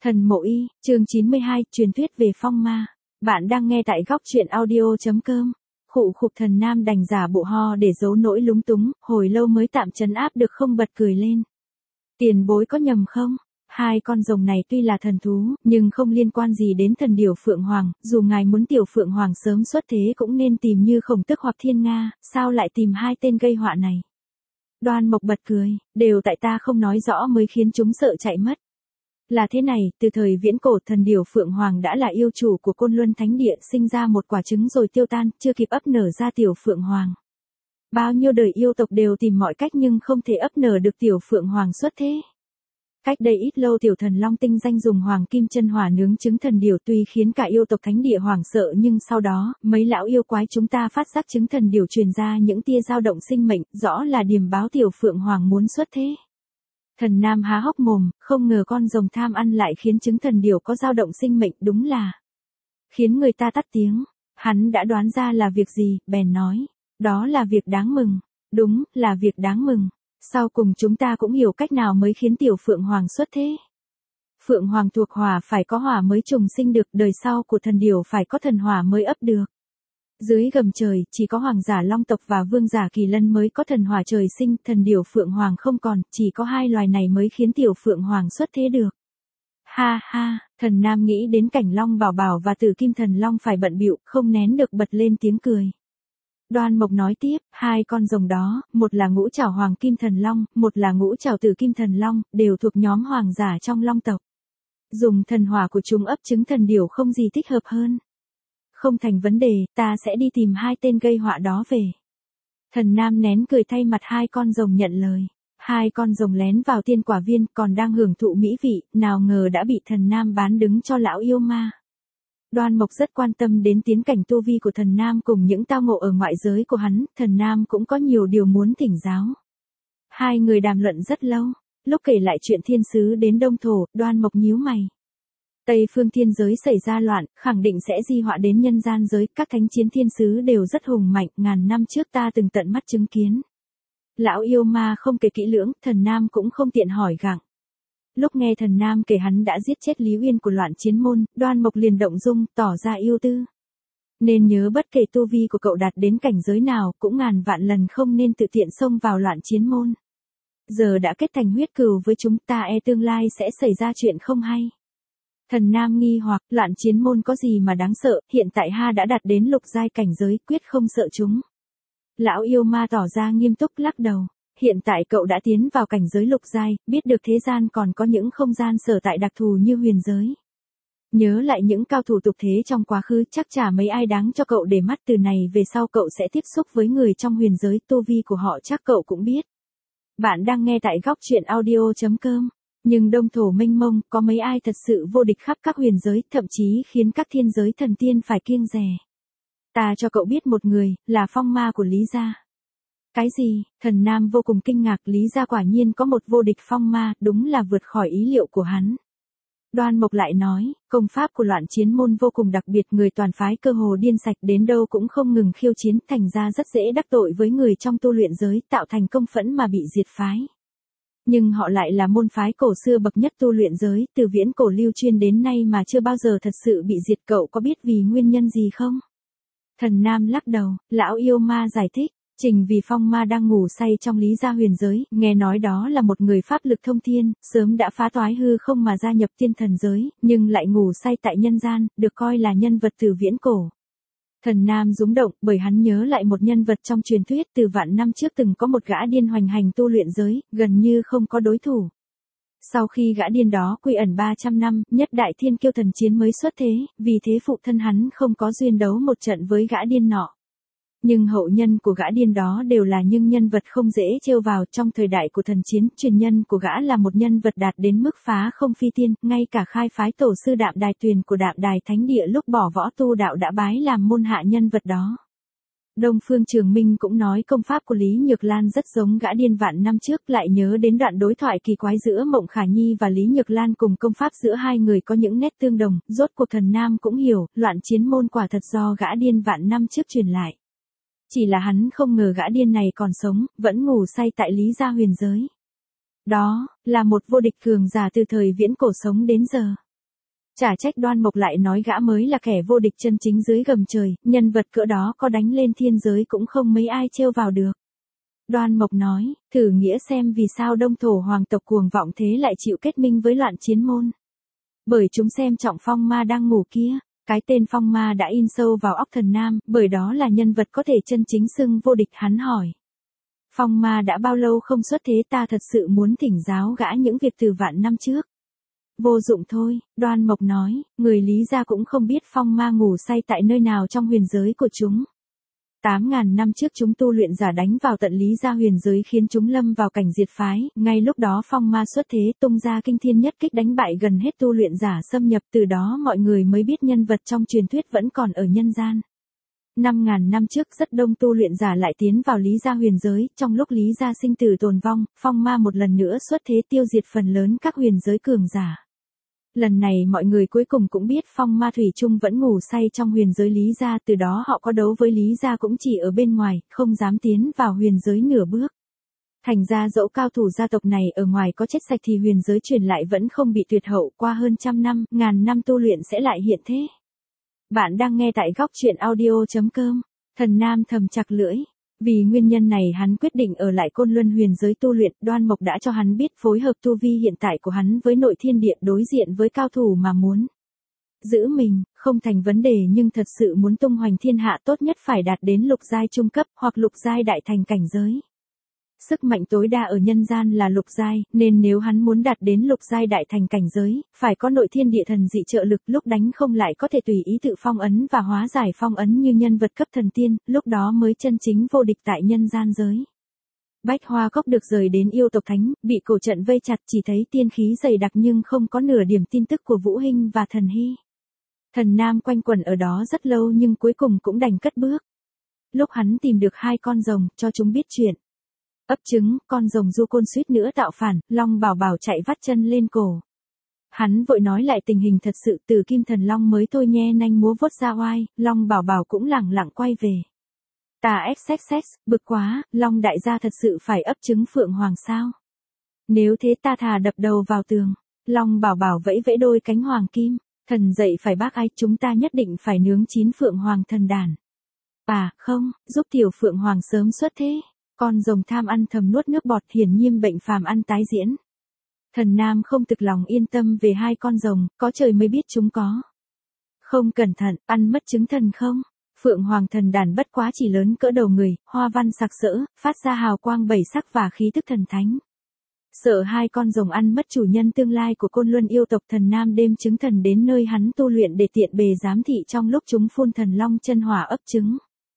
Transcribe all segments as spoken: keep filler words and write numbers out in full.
Thần Mộ Y, chương chín mươi hai, truyền thuyết về phong ma. Bạn đang nghe tại góc truyện audio.com. Khụ khục Thần Nam đành giả bộ ho để giấu nỗi lúng túng, hồi lâu mới tạm trấn áp được không bật cười lên. Tiền bối có nhầm không? Hai con rồng này tuy là thần thú, nhưng không liên quan gì đến thần điểu Phượng Hoàng, dù ngài muốn tiểu Phượng Hoàng sớm xuất thế cũng nên tìm Như Khổng Tức hoặc Thiên Nga, sao lại tìm hai tên gây họa này? Đoan Mộc bật cười, đều tại ta không nói rõ mới khiến chúng sợ chạy mất. Là thế này, từ thời viễn cổ thần điểu Phượng Hoàng đã là yêu chủ của Côn Luân Thánh Địa, sinh ra một quả trứng rồi tiêu tan, chưa kịp ấp nở ra tiểu Phượng Hoàng. Bao nhiêu đời yêu tộc đều tìm mọi cách nhưng không thể ấp nở được tiểu Phượng Hoàng xuất thế. Cách đây ít lâu tiểu thần Long Tinh danh dùng hoàng kim chân hỏa nướng trứng thần điểu tuy khiến cả yêu tộc Thánh Địa hoảng sợ nhưng sau đó, mấy lão yêu quái chúng ta phát giác trứng thần điểu truyền ra những tia dao động sinh mệnh, rõ là điềm báo tiểu Phượng Hoàng muốn xuất thế. Thần Nam há hốc mồm, không ngờ con rồng tham ăn lại khiến trứng thần điểu có dao động sinh mệnh, đúng là khiến người ta tắt tiếng. Hắn đã đoán ra là việc gì, bèn nói, đó là việc đáng mừng. Đúng, là việc đáng mừng. Sau cùng chúng ta cũng hiểu cách nào mới khiến tiểu Phượng Hoàng xuất thế. Phượng Hoàng thuộc hỏa, phải có hỏa mới trùng sinh được, đời sau của thần điểu phải có thần hỏa mới ấp được. Dưới gầm trời, chỉ có hoàng giả Long tộc và vương giả Kỳ Lân mới có thần hỏa trời sinh, thần điểu Phượng Hoàng không còn, chỉ có hai loài này mới khiến tiểu Phượng Hoàng xuất thế được. Ha ha, Thần Nam nghĩ đến cảnh Long Bảo Bảo và Tử Kim Thần Long phải bận bịu, không nén được bật lên tiếng cười. Đoan Mộc nói tiếp, hai con rồng đó, một là ngũ trảo Hoàng Kim Thần Long, một là ngũ trảo Tử Kim Thần Long, đều thuộc nhóm hoàng giả trong Long tộc. Dùng thần hỏa của chúng ấp trứng thần điểu không gì thích hợp hơn. Không thành vấn đề, ta sẽ đi tìm hai tên gây họa đó về. Thần Nam nén cười thay mặt hai con rồng nhận lời. Hai con rồng lén vào tiên quả viên, còn đang hưởng thụ mỹ vị, nào ngờ đã bị Thần Nam bán đứng cho lão yêu ma. Đoan Mộc rất quan tâm đến tiến cảnh tu vi của Thần Nam cùng những tao ngộ ở ngoại giới của hắn, Thần Nam cũng có nhiều điều muốn thỉnh giáo. Hai người đàm luận rất lâu, lúc kể lại chuyện thiên sứ đến Đông Thổ, Đoan Mộc nhíu mày. Tây phương thiên giới xảy ra loạn, khẳng định sẽ di họa đến nhân gian giới, các thánh chiến thiên sứ đều rất hùng mạnh, ngàn năm trước ta từng tận mắt chứng kiến. Lão yêu ma không kể kỹ lưỡng, Thần Nam cũng không tiện hỏi gặng. Lúc nghe Thần Nam kể hắn đã giết chết Lý Uyên của loạn chiến môn, Đoan Mộc liền động dung, tỏ ra yêu tư. Nên nhớ bất kể tu vi của cậu đạt đến cảnh giới nào, cũng ngàn vạn lần không nên tự tiện xông vào loạn chiến môn. Giờ đã kết thành huyết cừu với chúng ta, e tương lai sẽ xảy ra chuyện không hay. Thần Nam nghi hoặc, loạn chiến môn có gì mà đáng sợ, hiện tại ha đã đạt đến lục giai cảnh giới, quyết không sợ chúng. Lão yêu ma tỏ ra nghiêm túc lắc đầu, hiện tại cậu đã tiến vào cảnh giới lục giai, biết được thế gian còn có những không gian sở tại đặc thù như huyền giới. Nhớ lại những cao thủ tục thế trong quá khứ, chắc chả mấy ai đáng cho cậu để mắt, từ này về sau cậu sẽ tiếp xúc với người trong huyền giới, tu vi của họ chắc cậu cũng biết. Bạn đang nghe tại góc truyện audio.com. Nhưng Đông Thổ mênh mông, có mấy ai thật sự vô địch khắp các huyền giới, thậm chí khiến các thiên giới thần tiên phải kiêng dè. Ta cho cậu biết một người, là phong ma của Lý gia. Cái gì? Thần Nam vô cùng kinh ngạc, Lý gia quả nhiên có một vô địch phong ma, đúng là vượt khỏi ý liệu của hắn. Đoan Mộc lại nói, công pháp của loạn chiến môn vô cùng đặc biệt, người toàn phái cơ hồ điên sạch, đến đâu cũng không ngừng khiêu chiến, thành ra rất dễ đắc tội với người trong tu luyện giới, tạo thành công phẫn mà bị diệt phái. Nhưng họ lại là môn phái cổ xưa bậc nhất tu luyện giới, từ viễn cổ lưu truyền đến nay mà chưa bao giờ thật sự bị diệt, cậu có biết vì nguyên nhân gì không? Thần Nam lắc đầu, lão yêu ma giải thích, Trình Vì Phong ma đang ngủ say trong Lý gia huyền giới, nghe nói đó là một người pháp lực thông thiên, sớm đã phá toái hư không mà gia nhập tiên thần giới, nhưng lại ngủ say tại nhân gian, được coi là nhân vật từ viễn cổ. Thần Nam rúng động, bởi hắn nhớ lại một nhân vật trong truyền thuyết từ vạn năm trước từng có một gã điên hoành hành tu luyện giới, gần như không có đối thủ. Sau khi gã điên đó quy ẩn ba trăm năm, nhất đại thiên kiêu thần chiến mới xuất thế, vì thế phụ thân hắn không có duyên đấu một trận với gã điên nọ. Nhưng hậu nhân của gã điên đó đều là những nhân vật không dễ trêu vào, trong thời đại của thần chiến, truyền nhân của gã là một nhân vật đạt đến mức phá không phi tiên, ngay cả khai phái tổ sư Đạm Đài Tuyền của Đạm Đài Thánh Địa lúc bỏ võ tu đạo đã bái làm môn hạ nhân vật đó. Đông Phương Trường Minh cũng nói công pháp của Lý Nhược Lan rất giống gã điên vạn năm trước, lại nhớ đến đoạn đối thoại kỳ quái giữa Mộng Khả Nhi và Lý Nhược Lan cùng công pháp giữa hai người có những nét tương đồng, rốt cuộc Thần Nam cũng hiểu, loạn chiến môn quả thật do gã điên vạn năm trước truyền lại. Chỉ là hắn không ngờ gã điên này còn sống, vẫn ngủ say tại Lý gia huyền giới. Đó, là một vô địch cường giả từ thời viễn cổ sống đến giờ. Chả trách Đoan Mộc lại nói gã mới là kẻ vô địch chân chính dưới gầm trời, nhân vật cỡ đó có đánh lên thiên giới cũng không mấy ai trêu vào được. Đoan Mộc nói, thử nghĩa xem vì sao Đông Thổ hoàng tộc cuồng vọng thế lại chịu kết minh với Loạn Chiến Môn. Bởi chúng xem trọng Phong Ma đang ngủ kia, cái tên Phong Ma đã in sâu vào óc Thần Nam, bởi đó là nhân vật có thể chân chính xưng vô địch. Hắn hỏi, Phong Ma đã bao lâu không xuất thế, ta thật sự muốn thỉnh giáo gã những việc từ vạn năm trước. Vô dụng thôi, Đoan Mộc nói, người Lý gia cũng không biết Phong Ma ngủ say tại nơi nào trong huyền giới của chúng. Tám ngàn năm trước chúng tu luyện giả đánh vào tận Lý gia huyền giới khiến chúng lâm vào cảnh diệt phái, ngay lúc đó Phong Ma xuất thế tung ra kinh thiên nhất kích đánh bại gần hết tu luyện giả xâm nhập, từ đó mọi người mới biết nhân vật trong truyền thuyết vẫn còn ở nhân gian. Năm ngàn năm trước rất đông tu luyện giả lại tiến vào Lý gia huyền giới, trong lúc Lý gia sinh tử tồn vong, Phong Ma một lần nữa xuất thế tiêu diệt phần lớn các huyền giới cường giả. Lần này mọi người cuối cùng cũng biết Phong Ma thủy chung vẫn ngủ say trong huyền giới Lý gia, từ đó họ có đấu với Lý gia cũng chỉ ở bên ngoài, không dám tiến vào huyền giới nửa bước. Thành ra dẫu cao thủ gia tộc này ở ngoài có chết sạch thì huyền giới truyền lại vẫn không bị tuyệt hậu, qua hơn trăm năm, ngàn năm tu luyện sẽ lại hiện thế. Bạn đang nghe tại góc truyện audio chấm com. Thần Nam thầm chặt lưỡi. Vì nguyên nhân này hắn quyết định ở lại Côn Luân huyền giới tu luyện. Đoan Mộc đã cho hắn biết phối hợp tu vi hiện tại của hắn với nội thiên địa, đối diện với cao thủ mà muốn giữ mình, không thành vấn đề, nhưng thật sự muốn tung hoành thiên hạ tốt nhất phải đạt đến lục giai trung cấp hoặc lục giai đại thành cảnh giới. Sức mạnh tối đa ở nhân gian là lục giai, nên nếu hắn muốn đạt đến lục giai đại thành cảnh giới, phải có nội thiên địa thần dị trợ lực, lúc đánh không lại có thể tùy ý tự phong ấn và hóa giải phong ấn như nhân vật cấp thần tiên, lúc đó mới chân chính vô địch tại nhân gian giới. Bách Hoa Cốc được rời đến yêu tộc thánh, bị cổ trận vây chặt, chỉ thấy tiên khí dày đặc nhưng không có nửa điểm tin tức của Vũ Hinh và Thần Hy. Thần Nam quanh quẩn ở đó rất lâu nhưng cuối cùng cũng đành cất bước. Lúc hắn tìm được hai con rồng, cho chúng biết chuyện. Ấp trứng, con rồng du côn suýt nữa tạo phản, Long Bảo Bảo chạy vắt chân lên cổ. Hắn vội nói lại tình hình thật sự, từ Kim Thần Long mới thôi nhe nanh múa vuốt ra oai, Long Bảo Bảo cũng lẳng lặng quay về. Ta xxx, bực quá, Long đại gia thật sự phải ấp trứng Phượng Hoàng sao? Nếu thế ta thà đập đầu vào tường. Long Bảo Bảo vẫy vẫy đôi cánh hoàng kim, thần dậy phải bác ai, chúng ta nhất định phải nướng chín Phượng Hoàng thần đàn. À, không, giúp tiểu Phượng Hoàng sớm xuất thế. Con rồng tham ăn thầm nuốt nước bọt, hiển nhiên bệnh phàm ăn tái diễn. Thần Nam không thực lòng yên tâm về hai con rồng, có trời mới biết chúng có không cẩn thận, ăn mất trứng thần không? Phượng Hoàng thần đàn bất quá chỉ lớn cỡ đầu người, hoa văn sặc sỡ, phát ra hào quang bảy sắc và khí tức thần thánh. Sợ hai con rồng ăn mất chủ nhân tương lai của Côn Luân yêu tộc, Thần Nam đem trứng thần đến nơi hắn tu luyện để tiện bề giám thị trong lúc chúng phun thần long chân hỏa ấp trứng.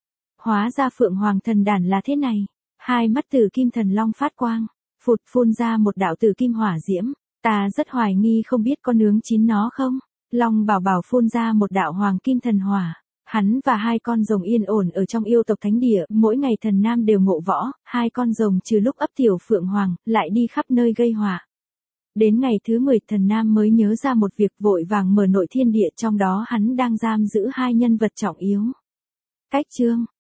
Hóa ra Phượng Hoàng thần đàn là thế này. Hai mắt tử kim thần long phát quang, phụt phun ra một đạo tử kim hỏa diễm. Ta rất hoài nghi không biết có nướng chín nó không? Long Bảo Bảo phun ra một đạo hoàng kim thần hỏa. Hắn và hai con rồng yên ổn ở trong yêu tộc thánh địa, mỗi ngày Thần Nam đều ngộ võ, hai con rồng trừ lúc ấp tiểu Phượng Hoàng, lại đi khắp nơi gây họa. Đến ngày thứ mười, Thần Nam mới nhớ ra một việc, vội vàng mở nội thiên địa, trong đó hắn đang giam giữ hai nhân vật trọng yếu. Cách chương